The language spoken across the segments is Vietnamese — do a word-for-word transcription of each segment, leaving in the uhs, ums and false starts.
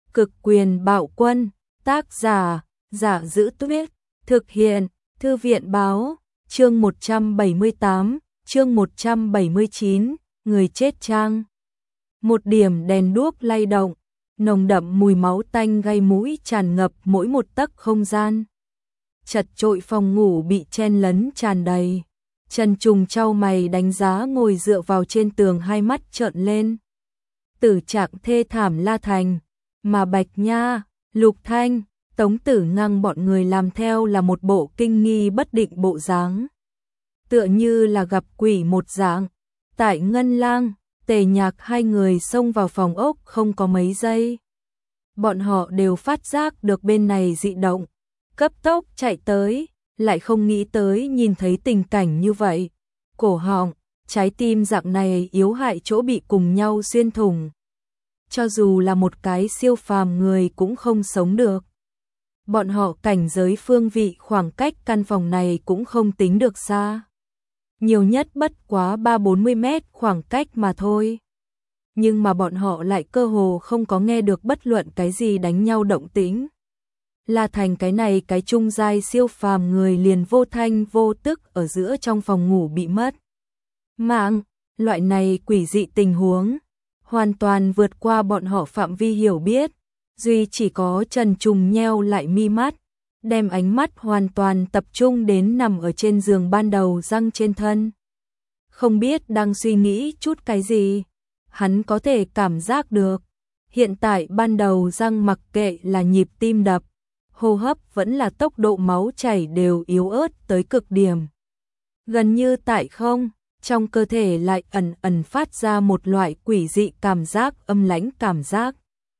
Cực quyền bạo quân, tác giả, Giả Giữ Tuyết, thực hiện, Thư viện báo, chương một trăm bảy mươi tám, chương một trăm bảy mươi chín, người chết trang. Một điểm đèn đuốc lay động, nồng đậm mùi máu tanh gây mũi tràn ngập mỗi một tấc không gian. Chật chội phòng ngủ bị chen lấn tràn đầy. Trần Trùng chau mày đánh giá ngồi dựa vào trên tường, hai mắt trợn lên. Tử trạng thê thảm La Thành, mà Bạch Nha, Lục Thanh, Tống Tử Ngăng bọn người làm theo là một bộ kinh nghi bất định bộ dáng. Tựa như là gặp quỷ một dạng. Tại Ngân Lang, Tề Nhạc hai người xông vào phòng ốc không có mấy giây. Bọn họ đều phát giác được bên này dị động, cấp tốc chạy tới, lại không nghĩ tới nhìn thấy tình cảnh như vậy. Cổ họng, trái tim dạng này yếu hại chỗ bị cùng nhau xuyên thủng. Cho dù là một cái siêu phàm người cũng không sống được. Bọn họ cảnh giới phương vị khoảng cách căn phòng này cũng không tính được xa. Nhiều nhất bất quá ba bốn mươi mét khoảng cách mà thôi. Nhưng mà bọn họ lại cơ hồ không có nghe được bất luận cái gì đánh nhau động tĩnh. La Thành cái này cái trung giai siêu phàm người liền vô thanh vô tức ở giữa trong phòng ngủ bị mất mạng. Loại này quỷ dị tình huống hoàn toàn vượt qua bọn họ phạm vi hiểu biết. Duy chỉ có Trần Trùng nheo lại mi mắt, đem ánh mắt hoàn toàn tập trung đến nằm ở trên giường ban đầu răng trên thân. Không biết đang suy nghĩ chút cái gì, hắn có thể cảm giác được. Hiện tại ban đầu răng mặc kệ là nhịp tim đập, hô hấp vẫn là tốc độ máu chảy đều yếu ớt tới cực điểm. Gần như tại không, trong cơ thể lại ẩn ẩn phát ra một loại quỷ dị cảm giác âm lãnh cảm giác.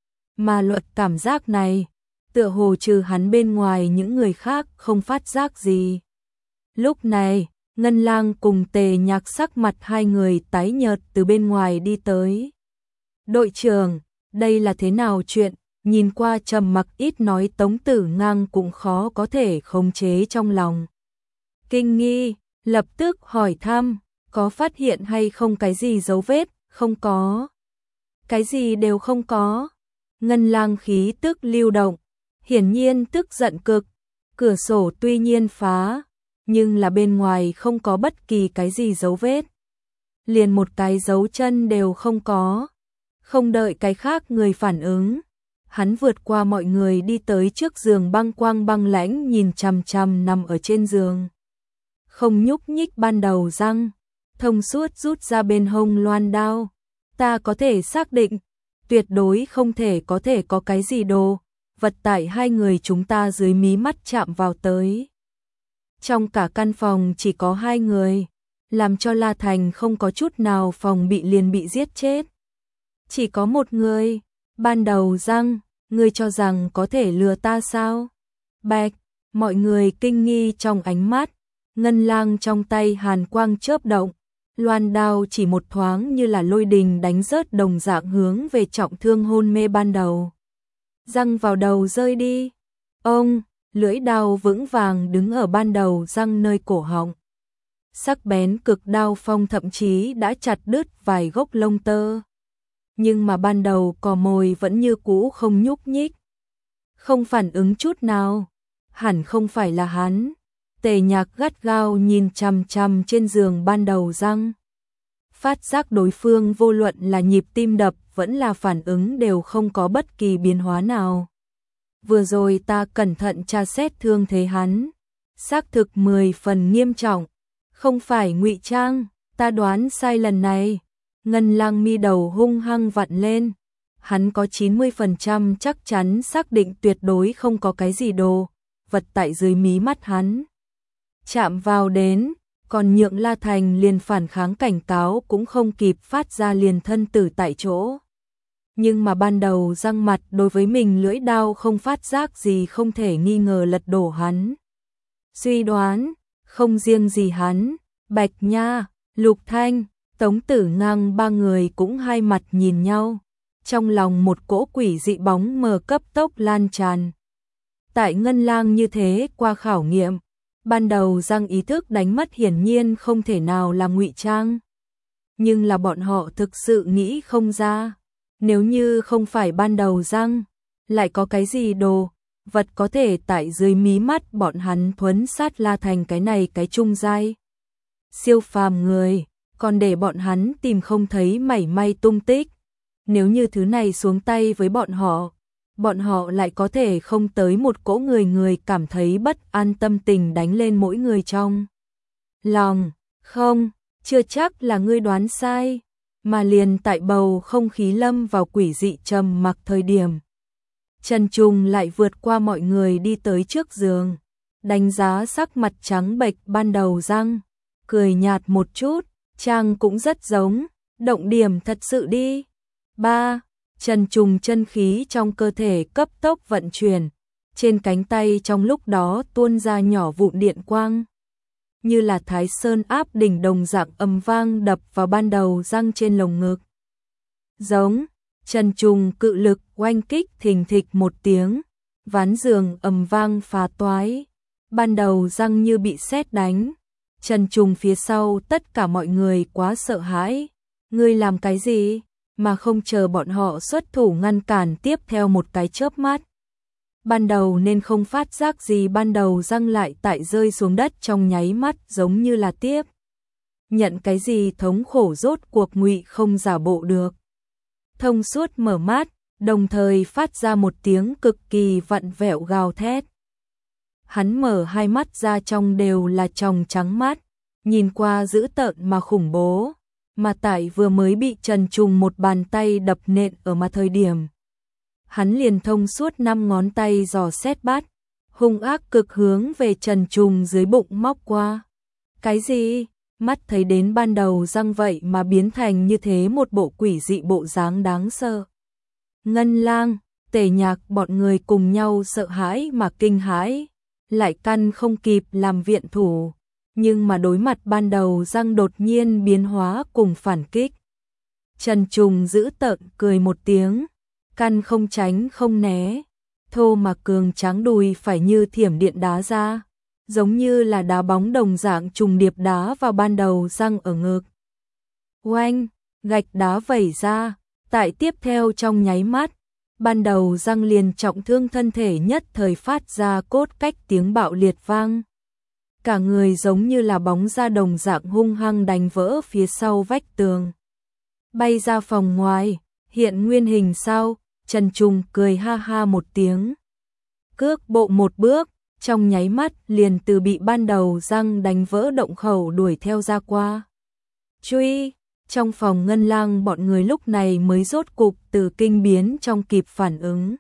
Mà luật cảm giác này, tựa hồ trừ hắn bên ngoài những người khác không phát giác gì. Lúc này, Ngân Lang cùng Tề Nhạc sắc mặt hai người tái nhợt từ bên ngoài đi tới. Đội trưởng, đây là thế nào chuyện? Nhìn qua trầm mặc ít nói Tống Tử Ngang cũng khó có thể khống chế trong lòng kinh nghi, lập tức hỏi thăm, có phát hiện hay không cái gì dấu vết? Không có. Cái gì đều không có. Ngân Lang khí tức lưu động, hiển nhiên tức giận cực. Cửa sổ tuy nhiên phá, nhưng là bên ngoài không có bất kỳ cái gì dấu vết. Liền một cái dấu chân đều không có. Không đợi cái khác người phản ứng, hắn vượt qua mọi người đi tới trước giường, băng quang băng lãnh nhìn chằm chằm nằm ở trên giường. Không nhúc nhích ban đầu răng, thông suốt rút ra bên hông loan đao. Ta có thể xác định, tuyệt đối không thể có thể có cái gì đồ vật tại hai người chúng ta dưới mí mắt chạm vào tới. Trong cả căn phòng chỉ có hai người, làm cho La Thành không có chút nào phòng bị liền bị giết chết. Chỉ có một người, ban đầu răng, ngươi cho rằng có thể lừa ta sao? Bạch, mọi người kinh nghi trong ánh mắt. Ngân Lang trong tay hàn quang chớp động, loan đao chỉ một thoáng như là lôi đình đánh rớt đồng dạng hướng về trọng thương hôn mê ban đầu. Răng vào đầu rơi đi. Ông, lưỡi đao vững vàng đứng ở ban đầu răng nơi cổ họng. Sắc bén cực đao phong thậm chí đã chặt đứt vài gốc lông tơ. Nhưng mà ban đầu cò mồi vẫn như cũ không nhúc nhích. Không phản ứng chút nào. Hẳn không phải là hắn. Tề Nhạc gắt gao nhìn chằm chằm trên giường ban đầu răng. Phát giác đối phương vô luận là nhịp tim đập vẫn là phản ứng đều không có bất kỳ biến hóa nào. Vừa rồi ta cẩn thận tra xét thương thế hắn, xác thực mười phần nghiêm trọng, không phải ngụy trang, ta đoán sai lần này. Ngân Lang mi đầu hung hăng vặn lên, hắn có chín mươi phần trăm chắc chắn xác định tuyệt đối không có cái gì đồ vật tại dưới mí mắt hắn chạm vào đến, còn nhượng La Thành liền phản kháng cảnh cáo cũng không kịp phát ra liền thân tử tại chỗ. Nhưng mà ban đầu răng mặt đối với mình lưỡi đao không phát giác gì không thể nghi ngờ lật đổ hắn. Suy đoán, không riêng gì hắn, Bạch Nha, Lục Thanh, Tống Tử Ngang ba người cũng hai mặt nhìn nhau. Trong lòng một cỗ quỷ dị bóng mờ cấp tốc lan tràn. Tại Ngân Lang như thế qua khảo nghiệm, ban đầu răng ý thức đánh mất hiển nhiên không thể nào là ngụy trang. Nhưng là bọn họ thực sự nghĩ không ra. Nếu như không phải ban đầu răng, lại có cái gì đồ vật có thể tại dưới mí mắt bọn hắn thuấn sát La Thành cái này cái trung giai siêu phàm người, còn để bọn hắn tìm không thấy mảy may tung tích. Nếu như thứ này xuống tay với bọn họ, bọn họ lại có thể không tới một cỗ người người cảm thấy bất an tâm tình đánh lên mỗi người trong lòng. Không, chưa chắc là ngươi đoán sai, mà liền tại bầu không khí lâm vào quỷ dị trầm mặc thời điểm. Trần Trùng lại vượt qua mọi người đi tới trước giường, đánh giá sắc mặt trắng bệch ban đầu răng, cười nhạt một chút, chàng cũng rất giống, động điểm thật sự đi. Ba, Trần Trùng chân khí trong cơ thể cấp tốc vận chuyển, trên cánh tay trong lúc đó tuôn ra nhỏ vụn điện quang, như là Thái Sơn áp đỉnh đồng dạng ầm vang đập vào ban đầu răng trên lồng ngực. Giống, Trần Trùng cự lực oanh kích thình thịch một tiếng, ván giường ầm vang phá toái, ban đầu răng như bị sét đánh. Trần Trùng phía sau tất cả mọi người quá sợ hãi, ngươi làm cái gì? Mà không chờ bọn họ xuất thủ ngăn cản, tiếp theo một cái chớp mắt. Ban đầu nên không phát giác gì, ban đầu răng lại tại rơi xuống đất trong nháy mắt, giống như là tiếp nhận cái gì thống khổ, rốt cuộc ngụy không giả bộ được. Thông suốt mở mắt, đồng thời phát ra một tiếng cực kỳ vặn vẹo gào thét. Hắn mở hai mắt ra, trong đều là tròng trắng mắt, nhìn qua dữ tợn mà khủng bố, mà tại vừa mới bị Trần Trùng một bàn tay đập nện ở mà thời điểm. Hắn liền thông suốt năm ngón tay dò xét bắt, hung ác cực hướng về Trần Trùng dưới bụng móc qua. Cái gì? Mắt thấy đến ban đầu răng vậy mà biến thành như thế một bộ quỷ dị bộ dáng đáng sợ. Ngân Lang, Tề Nhạc bọn người cùng nhau sợ hãi mà kinh hãi, lại căn không kịp làm viện thủ, nhưng mà đối mặt ban đầu răng đột nhiên biến hóa cùng phản kích. Trần Trùng giữ tợn cười một tiếng, căn không tránh không né, thô mà cường tráng đùi phải như thiểm điện đá ra, giống như là đá bóng đồng dạng trùng điệp đá vào ban đầu răng ở ngực. Oanh, gạch đá vẩy ra, tại tiếp theo trong nháy mắt, ban đầu răng liền trọng thương, thân thể nhất thời phát ra cốt cách tiếng bạo liệt vang. Cả người giống như là bóng ra đồng dạng hung hăng đánh vỡ phía sau vách tường, bay ra phòng ngoài, hiện nguyên hình sau. Trần Trùng cười ha ha một tiếng, cước bộ một bước, trong nháy mắt liền từ bị ban đầu răng đánh vỡ động khẩu đuổi theo ra qua. Truy, trong phòng Ngân Lang bọn người lúc này mới rốt cục từ kinh biến trong kịp phản ứng.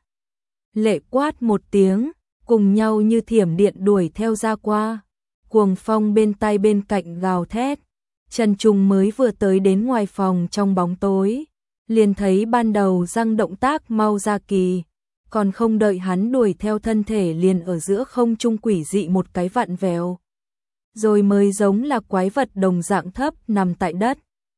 Lệ quát một tiếng, cùng nhau như thiểm điện đuổi theo ra qua. Cuồng phong bên tai bên cạnh gào thét. Trần Trùng mới vừa tới đến ngoài phòng trong bóng tối, liền thấy ban đầu răng động tác mau ra kỳ, còn không đợi hắn đuổi theo, thân thể liền ở giữa không trung quỷ dị một cái vặn vẹo, rồi mới giống là quái vật đồng dạng thấp nằm tại đất.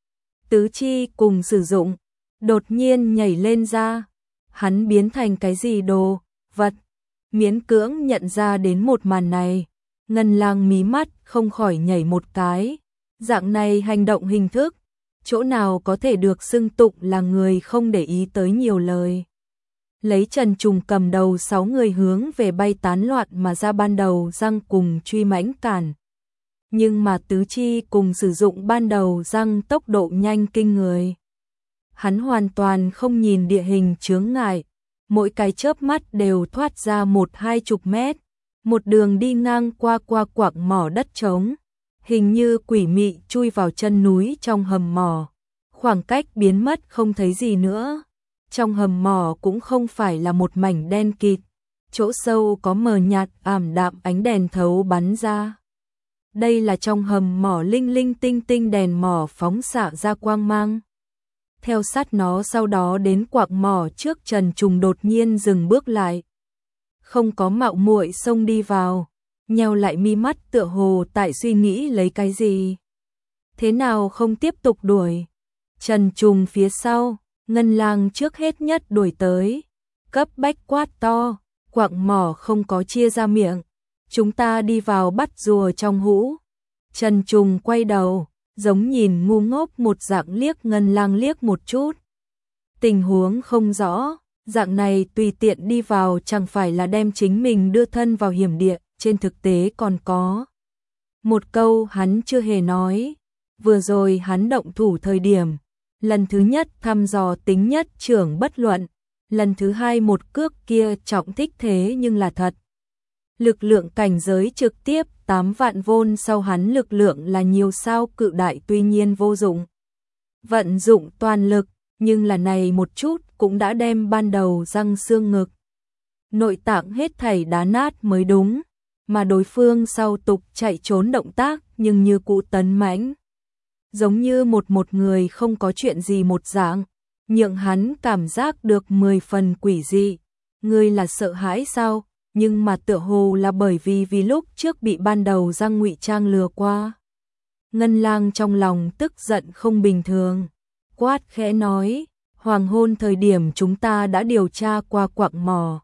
Tứ chi cùng sử dụng, đột nhiên nhảy lên ra, hắn biến thành cái gì đồ vật, miễn cưỡng nhận ra đến một màn này. Ngân Lang mí mắt không khỏi nhảy một cái, dạng này hành động hình thức, chỗ nào có thể được xưng tụng là người không để ý tới nhiều lời. Lấy Trần Trùng cầm đầu, sáu người hướng về bay tán loạn mà ra, ban đầu răng cùng truy mãnh cản. Nhưng mà tứ chi cùng sử dụng ban đầu răng tốc độ nhanh kinh người. Hắn hoàn toàn không nhìn địa hình chướng ngại, mỗi cái chớp mắt đều thoát ra một hai chục mét, một đường đi ngang qua qua quặng mỏ đất trống, hình như quỷ mị chui vào chân núi trong hầm mỏ, khoảng cách biến mất không thấy gì nữa. Trong hầm mỏ cũng không phải là một mảnh đen kịt, chỗ sâu có mờ nhạt ảm đạm ánh đèn thấu bắn ra. Đây là trong hầm mỏ linh linh tinh tinh đèn mỏ phóng xạ ra quang mang. Theo sát nó sau đó đến quặng mỏ trước, Trần Trùng đột nhiên dừng bước lại, không có mạo muội xông đi vào, nheo lại mi mắt tựa hồ tại suy nghĩ lấy cái gì. Thế nào không tiếp tục đuổi? Trần Trùng phía sau, Ngân Lang trước hết nhất đuổi tới, cấp bách quát to, quặng mỏ không có chia ra miệng, chúng ta đi vào bắt rùa trong hũ. Trần Trùng quay đầu, giống nhìn ngu ngốc một dạng liếc Ngân Lang liếc một chút. Tình huống không rõ, Dạng này tùy tiện đi vào chẳng phải là đem chính mình đưa thân vào hiểm địa, trên thực tế còn có. Một câu hắn chưa hề nói, vừa rồi hắn động thủ thời điểm, lần thứ nhất thăm dò tính nhất trưởng bất luận, lần thứ hai một cước kia trọng thích thế nhưng là thật. Lực lượng cảnh giới trực tiếp tám vạn vôn sau hắn lực lượng là nhiều sao cự đại tuy nhiên vô dụng. Vận dụng toàn lực, nhưng là này một chút cũng đã đem ban đầu răng xương ngực. Nội tạng hết thảy đá nát mới đúng, mà đối phương sau tục chạy trốn động tác nhưng như cũ tấn mãnh. Giống như một một người không có chuyện gì một dạng, nhượng hắn cảm giác được mười phần quỷ dị. Ngươi là sợ hãi sao? Nhưng mà tựa hồ là bởi vì vì lúc trước bị ban đầu răng ngụy trang lừa qua. Ngân Lang trong lòng tức giận không bình thường, quát khẽ nói, hoàng hôn thời điểm chúng ta đã điều tra qua quặng mỏ.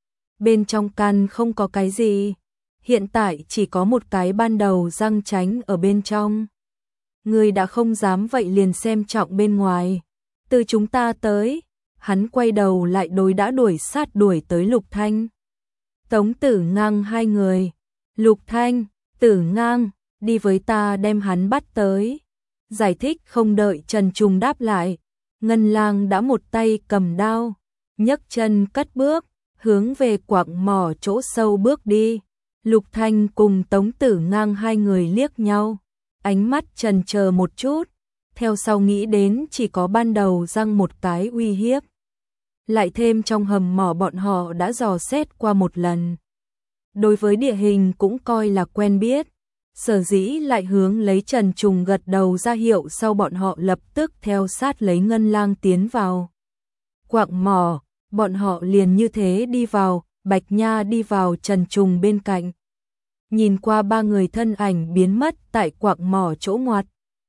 Bên trong căn không có cái gì, hiện tại chỉ có một cái ban đầu răng tránh ở bên trong. Ngươi đã không dám vậy liền xem trọng bên ngoài. Từ chúng ta tới, hắn quay đầu lại đối đã đuổi sát đuổi tới Lục Thanh. Tống Tử Ngang hai người, Lục Thanh, Tử Ngang, đi với ta đem hắn bắt tới. Giải thích không đợi Trần Trùng đáp lại, Ngân Lang đã một tay cầm đao, nhấc chân cất bước, hướng về quặng mỏ chỗ sâu bước đi. Lục Thanh cùng Tống Tử Ngang hai người liếc nhau, ánh mắt chần chờ một chút, theo sau nghĩ đến chỉ có ban đầu răng một cái uy hiếp. Lại thêm trong hầm mỏ bọn họ đã dò xét qua một lần. Đối với địa hình cũng coi là quen biết, sở dĩ lại hướng lấy Trần Trùng gật đầu ra hiệu sau bọn họ lập tức theo sát lấy Ngân Lang tiến vào. Quặng mỏ, bọn họ liền như thế đi vào, Bạch Nha đi vào Trần Trùng bên cạnh. Nhìn qua ba người thân ảnh biến mất tại quặng mỏ chỗ ngoặt.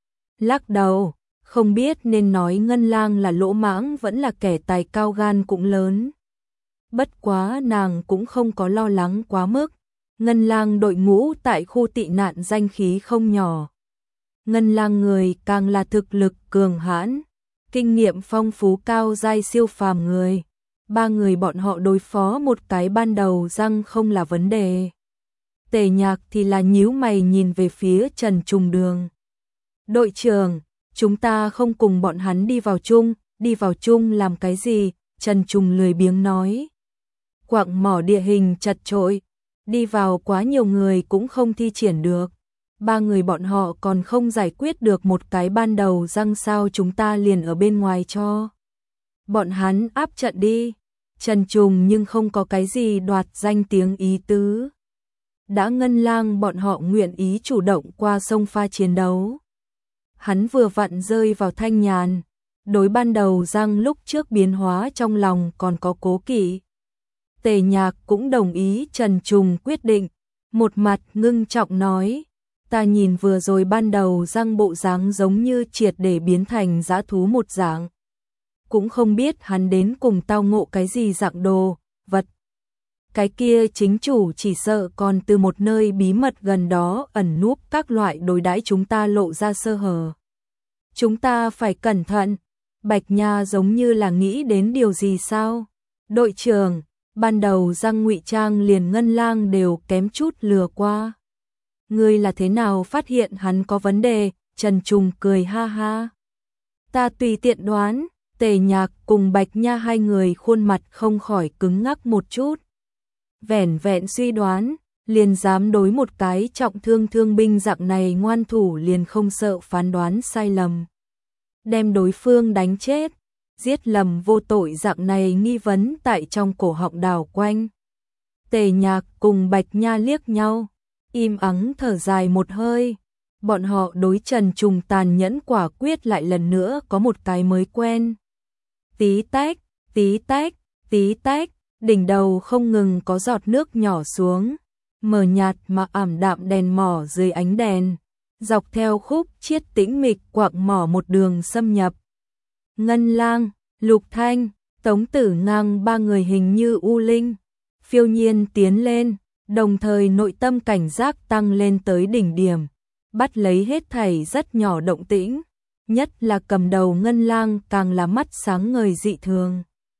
Lắc đầu, không biết nên nói Ngân Lang là lỗ mãng vẫn là kẻ tài cao gan cũng lớn. Bất quá nàng cũng không có lo lắng quá mức. Ngân Lang đội ngũ tại khu tị nạn danh khí không nhỏ. Ngân Lang người càng là thực lực cường hãn, kinh nghiệm phong phú cao giai siêu phàm người. Ba người bọn họ đối phó một cái ban đầu răng không là vấn đề. Tề Nhạc thì là nhíu mày nhìn về phía Trần Trùng Đường. Đội trưởng, chúng ta không cùng bọn hắn đi vào chung, đi vào chung làm cái gì? Trần Trùng lười biếng nói. Quặng mỏ địa hình chật chội, đi vào quá nhiều người cũng không thi triển được. Ba người bọn họ còn không giải quyết được một cái ban đầu răng sao chúng ta liền ở bên ngoài cho. Bọn hắn áp trận đi. Trần Trùng nhưng không có cái gì đoạt danh tiếng ý tứ. Đã Ngân Lang bọn họ nguyện ý chủ động qua sông pha chiến đấu. Hắn vừa vặn rơi vào thanh nhàn, đối ban đầu răng lúc trước biến hóa trong lòng còn có cố kỵ. Tề Nhạc cũng đồng ý Trần Trùng quyết định, một mặt ngưng trọng nói, ta nhìn vừa rồi ban đầu răng bộ dáng giống như triệt để biến thành dã thú một dạng. Cũng không biết hắn đến cùng tao ngộ cái gì dạng đồ, vật. Cái kia chính chủ chỉ sợ còn từ một nơi bí mật gần đó ẩn núp các loại đối đãi chúng ta lộ ra sơ hở. Chúng ta phải cẩn thận. Bạch Nha giống như là nghĩ đến điều gì sao? Đội trưởng, ban đầu răng ngụy trang liền Ngân Lang đều kém chút lừa qua. Ngươi là thế nào phát hiện hắn có vấn đề? Trần Trùng cười ha ha. Ta tùy tiện đoán. Tề Nhạc cùng Bạch Nha hai người khuôn mặt không khỏi cứng ngắc một chút. Vẻn vẹn suy đoán, liền dám đối một cái trọng thương thương binh dạng này ngoan thủ liền không sợ phán đoán sai lầm. Đem đối phương đánh chết, giết lầm vô tội dạng này nghi vấn tại trong cổ họng đào quanh. Tề Nhạc cùng Bạch Nha liếc nhau, im ắng thở dài một hơi. Bọn họ đối Trần Trùng tàn nhẫn quả quyết lại lần nữa có một cái mới quen. Tí tách, tí tách, tí tách, đỉnh đầu không ngừng có giọt nước nhỏ xuống, mờ nhạt mà ảm đạm đèn mỏ dưới ánh đèn, dọc theo khúc chiết tĩnh mịch quặng mỏ một đường xâm nhập. Ngân Lang, Lục Thanh, Tống Tử Ngang ba người hình như u linh, phiêu nhiên tiến lên, đồng thời nội tâm cảnh giác tăng lên tới đỉnh điểm, bắt lấy hết thảy rất nhỏ động tĩnh. Nhất là cầm đầu Ngân Lang càng là mắt sáng ngời dị thường.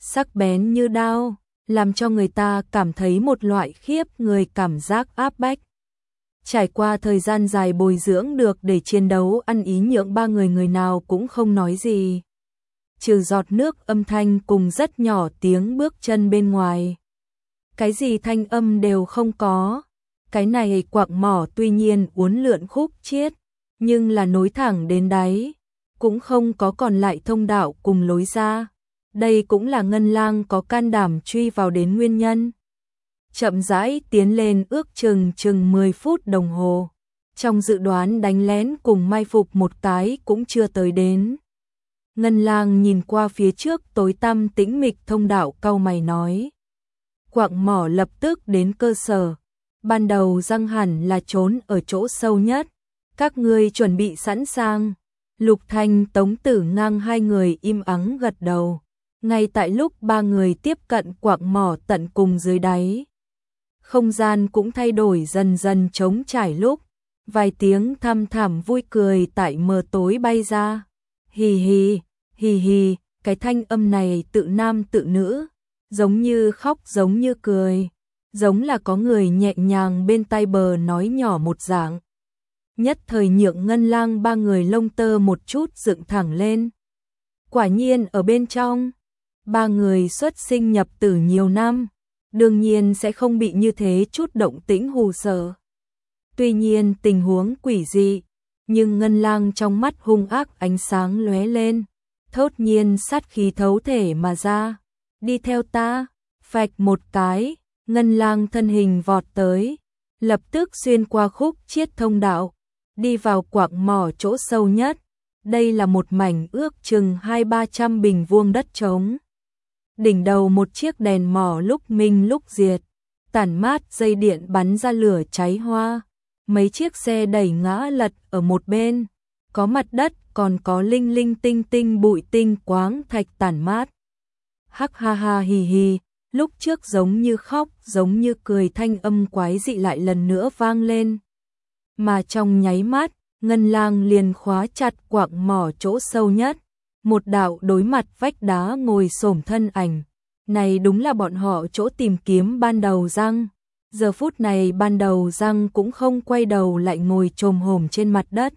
sắc bén như đao, làm cho người ta cảm thấy một loại khiếp người cảm giác áp bách. Trải qua thời gian dài bồi dưỡng được để chiến đấu ăn ý nhượng ba người người nào cũng không nói gì. Trừ giọt nước âm thanh cùng rất nhỏ tiếng bước chân bên ngoài. Cái gì thanh âm đều không có. Cái này quạng mỏ tuy nhiên uốn lượn khúc chiết, nhưng là nối thẳng đến đáy, cũng không có còn lại thông đạo cùng lối ra. Đây cũng là Ngân Lang có can đảm truy vào đến nguyên nhân. Chậm rãi tiến lên ước chừng chừng mười phút đồng hồ. Trong dự đoán đánh lén cùng mai phục một cái cũng chưa tới đến. Ngân Lang nhìn qua phía trước tối tăm tĩnh mịch thông đạo cau mày nói. Quạng mỏ lập tức đến cơ sở. Ban đầu răng hẳn là trốn ở chỗ sâu nhất. Các ngươi chuẩn bị sẵn sàng. Lục Thanh, Tống Tử Ngang hai người im ắng gật đầu. Ngay tại lúc ba người tiếp cận quạng mỏ tận cùng dưới đáy, không gian cũng thay đổi dần dần trống trải lúc, vài tiếng thăm thẳm vui cười tại mờ tối bay ra. Hì hì, hì hì, cái thanh âm này tự nam tự nữ, giống như khóc giống như cười, giống là có người nhẹ nhàng bên tai bờ nói nhỏ một dạng. Nhất thời nhượng Ngân Lang ba người lông tơ một chút dựng thẳng lên. Quả nhiên ở bên trong, ba người xuất sinh nhập tử nhiều năm, đương nhiên sẽ không bị như thế chút động tĩnh hù sợ. Tuy nhiên tình huống quỷ dị, nhưng Ngân Lang trong mắt hung ác ánh sáng lóe lên, thốt nhiên sát khí thấu thể mà ra. Đi theo ta, phạch một cái, Ngân Lang thân hình vọt tới, lập tức xuyên qua khúc chiết thông đạo, đi vào quạng mỏ chỗ sâu nhất. Đây là một mảnh ước chừng hai ba trăm bình vuông đất trống. Đỉnh đầu một chiếc đèn mỏ lúc minh lúc diệt, tản mát dây điện bắn ra lửa cháy hoa. Mấy chiếc xe đẩy ngã lật ở một bên, có mặt đất còn có linh linh tinh tinh bụi tinh quáng thạch tản mát. Hắc ha ha hì hì, lúc trước giống như khóc giống như cười thanh âm quái dị lại lần nữa vang lên. Mà trong nháy mắt, Ngân Lang liền khóa chặt quạng mỏ chỗ sâu nhất. Một đạo đối mặt vách đá ngồi xổm thân ảnh. Này đúng là bọn họ chỗ tìm kiếm ban đầu răng. Giờ phút này ban đầu răng cũng không quay đầu lại ngồi chồm hổm trên mặt đất.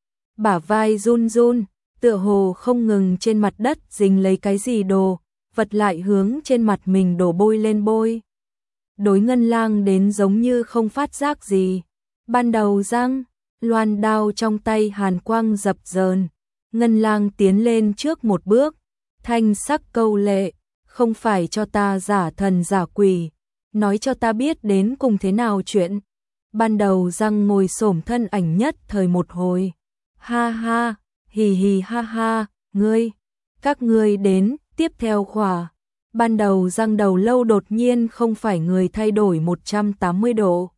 Bả vai run run, tựa hồ không ngừng trên mặt đất dính lấy cái gì đồ, vật lại hướng trên mặt mình đổ bôi lên bôi. Đối Ngân Lang đến giống như không phát giác gì. Ban đầu răng, loan đao trong tay hàn quang dập dờn. Ngân Lang tiến lên trước một bước, thanh sắc câu lệ, không phải cho ta giả thần giả quỷ, nói cho ta biết đến cùng thế nào chuyện. Ban đầu răng ngồi xổm thân ảnh nhất thời một hồi. Ha ha, hì hì ha ha, ngươi, các ngươi đến, tiếp theo khỏa. Ban đầu răng đầu lâu đột nhiên không phải người thay đổi một trăm tám mươi độ.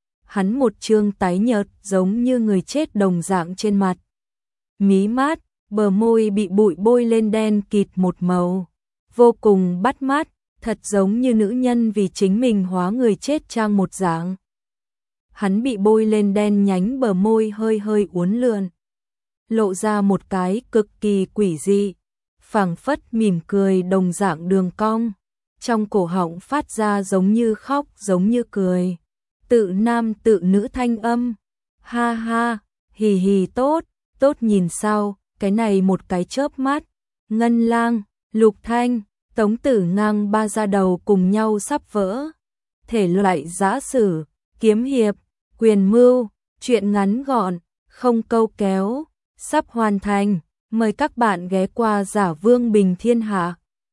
Hắn một trương tái nhợt giống như người chết đồng dạng trên mặt. Mí mát, bờ môi bị bụi bôi lên đen kịt một màu, vô cùng bắt mắt, thật giống như nữ nhân vì chính mình hóa người chết trang một dạng. Hắn bị bôi lên đen nhánh bờ môi hơi hơi uốn lượn, lộ ra một cái cực kỳ quỷ dị, phảng phất mỉm cười đồng dạng đường cong, trong cổ họng phát ra giống như khóc giống như cười, tự nam tự nữ thanh âm. Ha ha, hì hì tốt, tốt nhìn sao. Cái này một cái chớp mắt, Ngân Lang, Lục Thanh, Tống Tử Ngang ba ra đầu cùng nhau sắp vỡ. Thể loại giã sử, kiếm hiệp, quyền mưu, truyện ngắn gọn, không câu kéo, sắp hoàn thành. Mời các bạn ghé qua Giả Vương Bình Thiên Hạ.